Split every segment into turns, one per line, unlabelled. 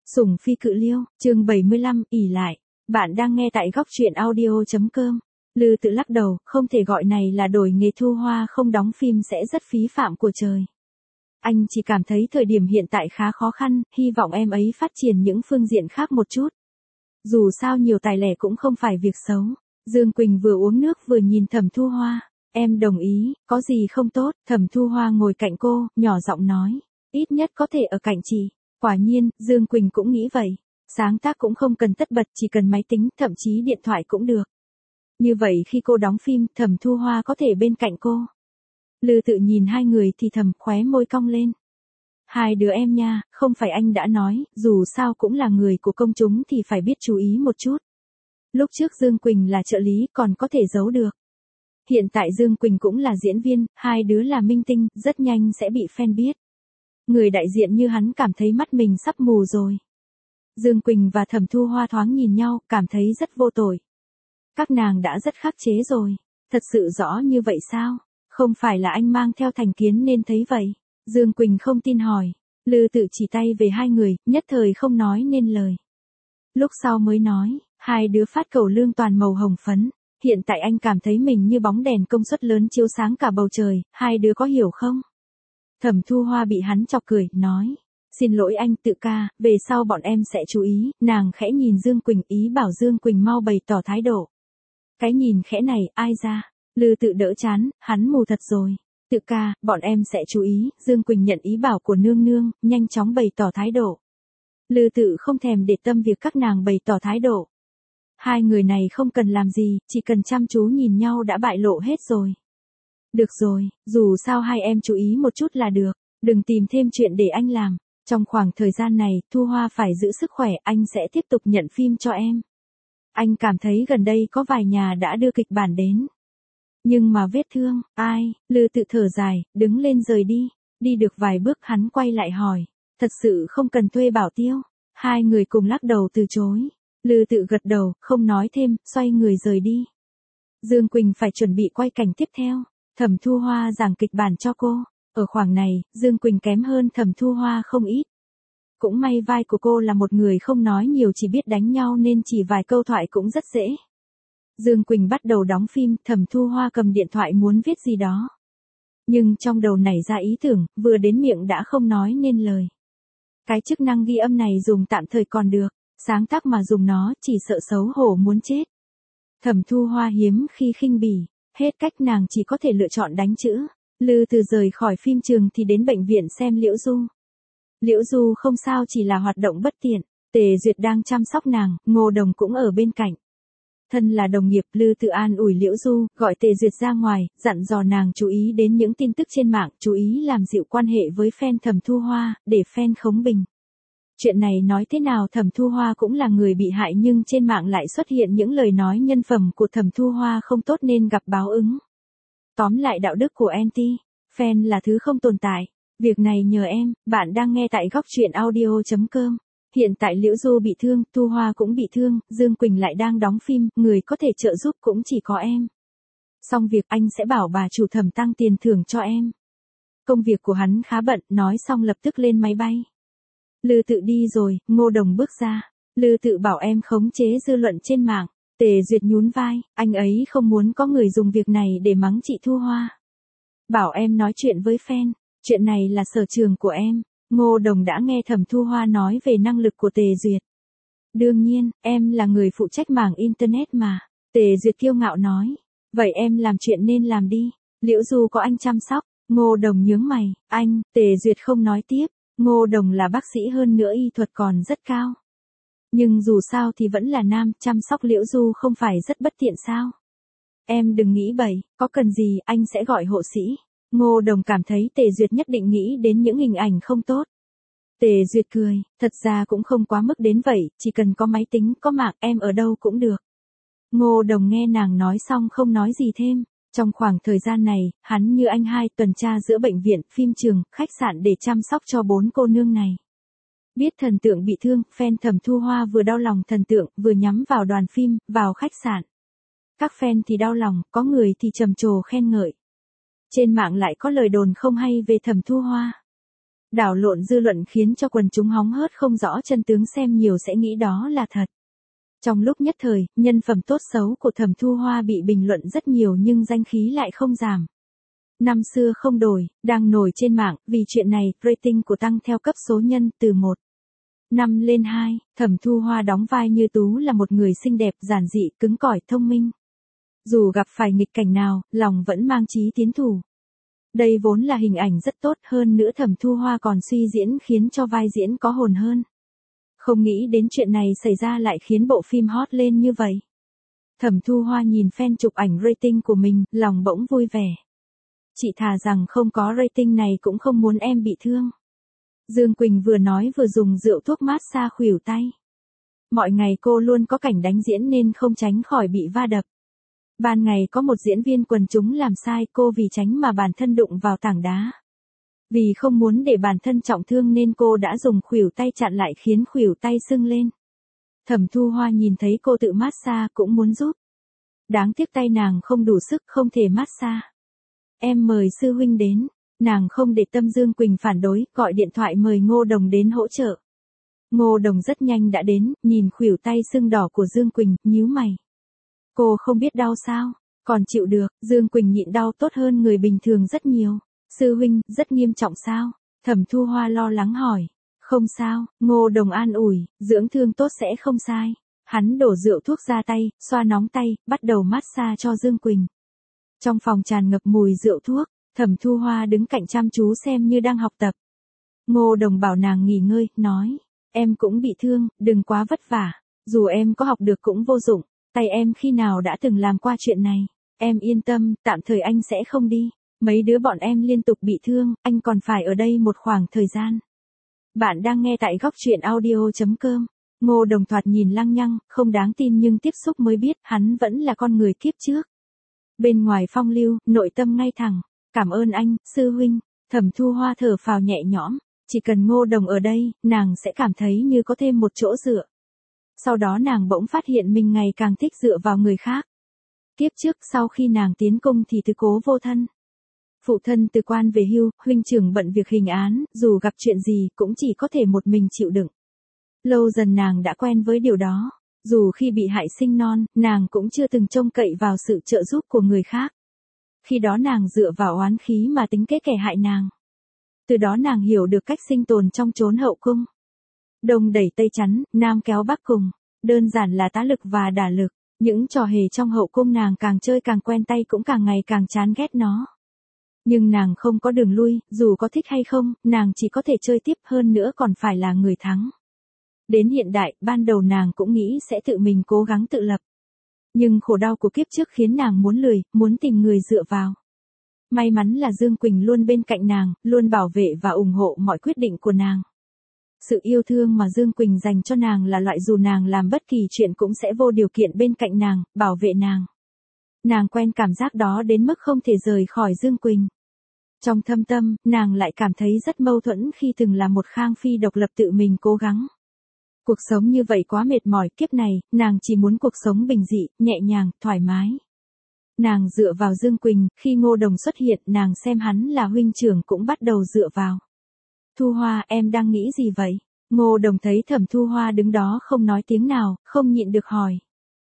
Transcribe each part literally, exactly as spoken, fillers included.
Sủng phi cự liêu, chương bảy mươi lăm, ỷ lại. Bạn đang nghe tại góc truyện audio.com. Lư tự lắc đầu, không thể gọi này là đổi nghề, Thu Hoa không đóng phim sẽ rất phí phạm của trời. Anh chỉ cảm thấy thời điểm hiện tại khá khó khăn, hy vọng em ấy phát triển những phương diện khác một chút. Dù sao nhiều tài lẻ cũng không phải việc xấu. Dương Quỳnh vừa uống nước vừa nhìn Thẩm Thu Hoa. Em đồng ý, có gì không tốt. Thẩm Thu Hoa ngồi cạnh cô, nhỏ giọng nói. Ít nhất có thể ở cạnh chị. Quả nhiên, Dương Quỳnh cũng nghĩ vậy. Sáng tác cũng không cần tất bật, chỉ cần máy tính, thậm chí điện thoại cũng được. Như vậy khi cô đóng phim, Thẩm Thu Hoa có thể bên cạnh cô. Lư tự nhìn hai người thì thầm, khóe môi cong lên. Hai đứa em nha, không phải anh đã nói, dù sao cũng là người của công chúng thì phải biết chú ý một chút. Lúc trước Dương Quỳnh là trợ lý còn có thể giấu được. Hiện tại Dương Quỳnh cũng là diễn viên, hai đứa là minh tinh, rất nhanh sẽ bị fan biết. Người đại diện như hắn cảm thấy mắt mình sắp mù rồi. Dương Quỳnh và Thẩm Thu Hoa thoáng nhìn nhau, cảm thấy rất vô tội. Các nàng đã rất khắc chế rồi. Thật sự rõ như vậy sao? Không phải là anh mang theo thành kiến nên thấy vậy. Dương Quỳnh không tin hỏi. Lư tự chỉ tay về hai người, nhất thời không nói nên lời. Lúc sau mới nói, hai đứa phát cầu lương toàn màu hồng phấn. Hiện tại anh cảm thấy mình như bóng đèn công suất lớn chiếu sáng cả bầu trời, hai đứa có hiểu không? Thẩm Thu Hoa bị hắn chọc cười, nói. Xin lỗi anh tự ca, về sau bọn em sẽ chú ý. Nàng khẽ nhìn Dương Quỳnh, ý bảo Dương Quỳnh mau bày tỏ thái độ. Cái nhìn khẽ này, ai ra? Lư tự đỡ chán, hắn mù thật rồi. Tự ca, bọn em sẽ chú ý. Dương Quỳnh nhận ý bảo của nương nương, nhanh chóng bày tỏ thái độ. Lư tự không thèm để tâm việc các nàng bày tỏ thái độ. Hai người này không cần làm gì, chỉ cần chăm chú nhìn nhau đã bại lộ hết rồi. Được rồi, dù sao hai em chú ý một chút là được, đừng tìm thêm chuyện để anh làm. Trong khoảng thời gian này, Thu Hoa phải giữ sức khỏe, anh sẽ tiếp tục nhận phim cho em. Anh cảm thấy gần đây có vài nhà đã đưa kịch bản đến. Nhưng mà vết thương, ai, Lư tự thở dài, đứng lên rời đi. Đi được vài bước hắn quay lại hỏi, thật sự không cần thuê bảo tiêu. Hai người cùng lắc đầu từ chối. Lư tự gật đầu, không nói thêm, xoay người rời đi. Dương Quỳnh phải chuẩn bị quay cảnh tiếp theo. Thẩm Thu Hoa giảng kịch bản cho cô. Ở khoảng này, Dương Quỳnh kém hơn Thẩm Thu Hoa không ít. Cũng may vai của cô là một người không nói nhiều, chỉ biết đánh nhau nên chỉ vài câu thoại cũng rất dễ. Dương Quỳnh bắt đầu đóng phim, Thẩm Thu Hoa cầm điện thoại muốn viết gì đó. Nhưng trong đầu nảy ra ý tưởng, vừa đến miệng đã không nói nên lời. Cái chức năng ghi âm này dùng tạm thời còn được, sáng tác mà dùng nó chỉ sợ xấu hổ muốn chết. Thẩm Thu Hoa hiếm khi khinh bỉ, hết cách nàng chỉ có thể lựa chọn đánh chữ. Lư từ rời khỏi phim trường thì đến bệnh viện xem Liễu Du. Liễu Du không sao, chỉ là hoạt động bất tiện. Tề Duyệt đang chăm sóc nàng, Ngô Đồng cũng ở bên cạnh. Thân là đồng nghiệp, Lư tự an ủi Liễu Du, gọi Tề Duyệt ra ngoài, dặn dò nàng chú ý đến những tin tức trên mạng, chú ý làm dịu quan hệ với fan Thẩm Thu Hoa, để fan khống bình. Chuyện này nói thế nào, Thẩm Thu Hoa cũng là người bị hại, nhưng trên mạng lại xuất hiện những lời nói nhân phẩm của Thẩm Thu Hoa không tốt nên gặp báo ứng. Tóm lại, đạo đức của anti fan là thứ không tồn tại. Việc này nhờ em. Bạn đang nghe tại góc truyện audio.com. Hiện tại Liễu Du bị thương, Thu Hoa cũng bị thương, Dương Quỳnh lại đang đóng phim, người có thể trợ giúp cũng chỉ có em. Xong việc anh sẽ bảo bà chủ Thẩm tăng tiền thưởng cho em. Công việc của hắn khá bận, nói xong lập tức lên máy bay. Lư tự đi rồi, Ngô Đồng bước ra. Lư tự bảo em khống chế dư luận trên mạng. Tề Duyệt nhún vai, anh ấy không muốn có người dùng việc này để mắng chị Thu Hoa. Bảo em nói chuyện với fan, chuyện này là sở trường của em. Ngô Đồng đã nghe Thẩm Thu Hoa nói về năng lực của Tề Duyệt. Đương nhiên, em là người phụ trách mảng Internet mà. Tề Duyệt kiêu ngạo nói. Vậy em làm chuyện nên làm đi. Liễu Du có anh chăm sóc. Ngô Đồng nhướng mày, anh, Tề Duyệt không nói tiếp. Ngô Đồng là bác sĩ, hơn nữa y thuật còn rất cao. Nhưng dù sao thì vẫn là nam, chăm sóc Liễu Du không phải rất bất tiện sao? Em đừng nghĩ bậy, có cần gì anh sẽ gọi hộ sĩ. Ngô Đồng cảm thấy Tề Duyệt nhất định nghĩ đến những hình ảnh không tốt. Tề Duyệt cười, thật ra cũng không quá mức đến vậy, chỉ cần có máy tính, có mạng, em ở đâu cũng được. Ngô Đồng nghe nàng nói xong không nói gì thêm. Trong khoảng thời gian này, hắn như anh hai tuần tra giữa bệnh viện, phim trường, khách sạn để chăm sóc cho bốn cô nương này. Biết thần tượng bị thương, fan Thẩm Thu Hoa vừa đau lòng thần tượng, vừa nhắm vào đoàn phim, vào khách sạn. Các fan thì đau lòng, có người thì trầm trồ khen ngợi. Trên mạng lại có lời đồn không hay về Thẩm Thu Hoa. Đảo lộn dư luận khiến cho quần chúng hóng hớt không rõ chân tướng, xem nhiều sẽ nghĩ đó là thật. Trong lúc nhất thời, nhân phẩm tốt xấu của Thẩm Thu Hoa bị bình luận rất nhiều nhưng danh khí lại không giảm. Năm xưa không đổi, đang nổi trên mạng, vì chuyện này, rating của tăng theo cấp số nhân từ một năm lên hai, Thẩm Thu Hoa đóng vai Như Tú là một người xinh đẹp, giản dị, cứng cỏi, thông minh. Dù gặp phải nghịch cảnh nào, lòng vẫn mang chí tiến thủ. Đây vốn là hình ảnh rất tốt, hơn nữa Thẩm Thu Hoa còn suy diễn khiến cho vai diễn có hồn hơn. Không nghĩ đến chuyện này xảy ra lại khiến bộ phim hot lên như vậy. Thẩm Thu Hoa nhìn fan chụp ảnh rating của mình, lòng bỗng vui vẻ. Chị thà rằng không có rating này cũng không muốn em bị thương. Dương Quỳnh vừa nói vừa dùng rượu thuốc massage khuỷu tay. Mọi ngày cô luôn có cảnh đánh diễn nên không tránh khỏi bị va đập. Ban ngày có một diễn viên quần chúng làm sai, cô vì tránh mà bản thân đụng vào tảng đá. Vì không muốn để bản thân trọng thương nên cô đã dùng khuỷu tay chặn lại khiến khuỷu tay sưng lên. Thẩm Thu Hoa nhìn thấy cô tự massage cũng muốn giúp. Đáng tiếc tay nàng không đủ sức, không thể massage. Em mời sư huynh đến. Nàng không để tâm Dương Quỳnh phản đối, gọi điện thoại mời Ngô Đồng đến hỗ trợ. Ngô Đồng rất nhanh đã đến, nhìn khuỷu tay sưng đỏ của Dương Quỳnh, nhíu mày. Cô không biết đau sao? Còn chịu được, Dương Quỳnh nhịn đau tốt hơn người bình thường rất nhiều. Sư huynh, rất nghiêm trọng sao? Thẩm Thu Hoa lo lắng hỏi. Không sao, Ngô Đồng an ủi, dưỡng thương tốt sẽ không sai. Hắn đổ rượu thuốc ra tay, xoa nóng tay, bắt đầu massage cho Dương Quỳnh. Trong phòng tràn ngập mùi rượu thuốc, Thẩm Thu Hoa đứng cạnh chăm chú xem như đang học tập. Ngô Đồng bảo nàng nghỉ ngơi, nói. Em cũng bị thương, đừng quá vất vả. Dù em có học được cũng vô dụng. Tay em khi nào đã từng làm qua chuyện này. Em yên tâm, tạm thời anh sẽ không đi. Mấy đứa bọn em liên tục bị thương, anh còn phải ở đây một khoảng thời gian. Bạn đang nghe tại góc truyện audio chấm com. Ngô Đồng thoạt nhìn lăng nhăng, không đáng tin nhưng tiếp xúc mới biết hắn vẫn là con người kiếp trước. Bên ngoài phong lưu, nội tâm ngay thẳng. Cảm ơn anh, sư huynh. Thẩm Thu Hoa thở phào nhẹ nhõm. Chỉ cần Ngô Đồng ở đây, nàng sẽ cảm thấy như có thêm một chỗ dựa. Sau đó nàng bỗng phát hiện mình ngày càng thích dựa vào người khác. Kiếp trước sau khi nàng tiến cung thì tứ cố vô thân. Phụ thân từ quan về hưu, huynh trưởng bận việc hình án, dù gặp chuyện gì cũng chỉ có thể một mình chịu đựng. Lâu dần nàng đã quen với điều đó. Dù khi bị hại sinh non, nàng cũng chưa từng trông cậy vào sự trợ giúp của người khác. Khi đó nàng dựa vào oán khí mà tính kế kẻ hại nàng. Từ đó nàng hiểu được cách sinh tồn trong chốn hậu cung. Đông đẩy tây chắn, nam kéo bắc cùng. Đơn giản là tá lực và đả lực. Những trò hề trong hậu cung nàng càng chơi càng quen tay cũng càng ngày càng chán ghét nó. Nhưng nàng không có đường lui, dù có thích hay không, nàng chỉ có thể chơi tiếp, hơn nữa còn phải là người thắng. Đến hiện đại, ban đầu nàng cũng nghĩ sẽ tự mình cố gắng tự lập. Nhưng khổ đau của kiếp trước khiến nàng muốn lười, muốn tìm người dựa vào. May mắn là Dương Quỳnh luôn bên cạnh nàng, luôn bảo vệ và ủng hộ mọi quyết định của nàng. Sự yêu thương mà Dương Quỳnh dành cho nàng là loại dù nàng làm bất kỳ chuyện cũng sẽ vô điều kiện bên cạnh nàng, bảo vệ nàng. Nàng quen cảm giác đó đến mức không thể rời khỏi Dương Quỳnh. Trong thâm tâm, nàng lại cảm thấy rất mâu thuẫn khi từng là một Khang Phi độc lập tự mình cố gắng. Cuộc sống như vậy quá mệt mỏi, kiếp này, nàng chỉ muốn cuộc sống bình dị, nhẹ nhàng, thoải mái. Nàng dựa vào Dương Quỳnh, khi Ngô Đồng xuất hiện, nàng xem hắn là huynh trưởng cũng bắt đầu dựa vào. Thu Hoa, em đang nghĩ gì vậy? Ngô Đồng thấy Thẩm Thu Hoa đứng đó không nói tiếng nào, không nhịn được hỏi.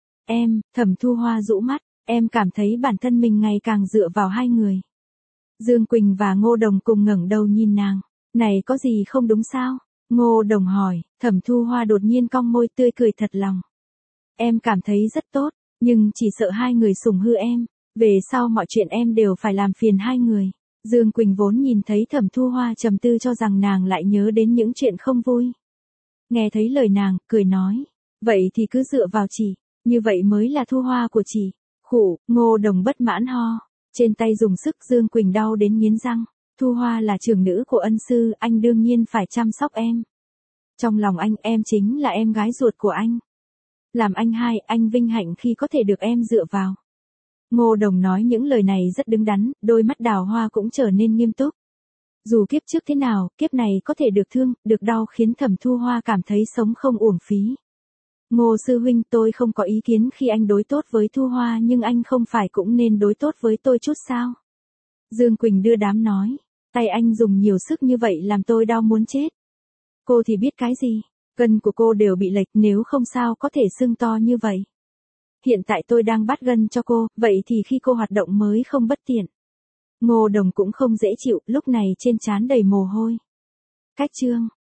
Em, Thẩm Thu Hoa rũ mắt, em cảm thấy bản thân mình ngày càng dựa vào hai người. Dương Quỳnh và Ngô Đồng cùng ngẩng đầu nhìn nàng. Này có gì không đúng sao? Ngô Đồng hỏi, Thẩm Thu Hoa đột nhiên cong môi tươi cười thật lòng. Em cảm thấy rất tốt, nhưng chỉ sợ hai người sủng hư em. Về sau mọi chuyện em đều phải làm phiền hai người. Dương Quỳnh vốn nhìn thấy Thẩm Thu Hoa trầm tư cho rằng nàng lại nhớ đến những chuyện không vui. Nghe thấy lời nàng, cười nói. Vậy thì cứ dựa vào chị, như vậy mới là Thu Hoa của chị. Khủ, Ngô Đồng bất mãn ho. Trên tay dùng sức Dương Quỳnh đau đến nghiến răng. Thu Hoa là trưởng nữ của ân sư, anh đương nhiên phải chăm sóc em. Trong lòng anh, em chính là em gái ruột của anh. Làm anh hai, anh vinh hạnh khi có thể được em dựa vào. Ngô Đồng nói những lời này rất đứng đắn, đôi mắt đào hoa cũng trở nên nghiêm túc. Dù kiếp trước thế nào, kiếp này có thể được thương, được đau khiến Thẩm Thu Hoa cảm thấy sống không uổng phí. Ngô sư huynh, tôi không có ý kiến khi anh đối tốt với Thu Hoa, nhưng anh không phải cũng nên đối tốt với tôi chút sao? Dương Quỳnh đưa đám nói. Tay anh dùng nhiều sức như vậy làm tôi đau muốn chết. Cô thì biết cái gì, gân của cô đều bị lệch, nếu không sao có thể sưng to như vậy. Hiện tại tôi đang bắt gân cho cô, vậy thì khi cô hoạt động mới không bất tiện. Ngô Đồng cũng không dễ chịu, lúc này trên trán đầy mồ hôi. Cách chương